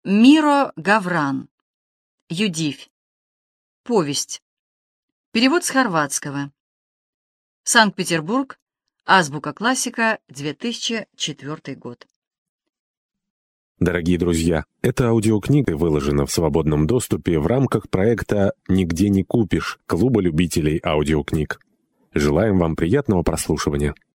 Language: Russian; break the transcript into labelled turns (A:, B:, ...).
A: Миро Гавран. Юдивь. Повесть. Перевод с хорватского. Санкт-Петербург. Азбука классика. 2004 год.
B: Дорогие друзья, эта аудиокнига выложена в свободном доступе в рамках проекта «Нигде не купишь» Клуба любителей аудиокниг. Желаем вам приятного прослушивания.